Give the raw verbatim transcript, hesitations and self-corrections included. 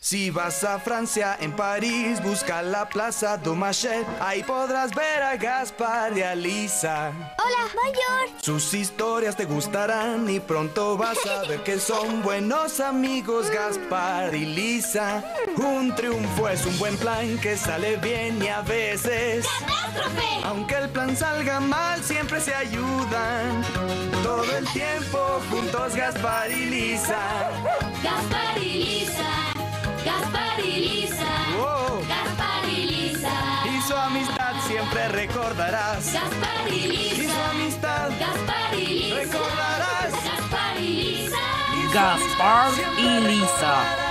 Si vas a Francia, en París, busca la Plaza Dumarché. Ahí podrás ver a Gaspar y a Lisa. Hola, Mayor. Sus historias te gustarán y pronto vas a ver que son buenos amigos Gaspar y Lisa. Un triunfo es un buen plan que sale bien y a veces ¡catástrofe! aunque el plan salga mal, siempre se ayudan. Todo el tiempo juntos Gaspar y Lisa. Gaspar y Lisa. Gaspar y Lisa. Oh. Gaspar y Lisa. Y su amistad siempre recordarás. Gaspar y Lisa. Y su amistad Gaspar y Lisa. recordarás. Gaspar y Lisa. Y su Gaspar amistad siempre y Lisa. recordarás.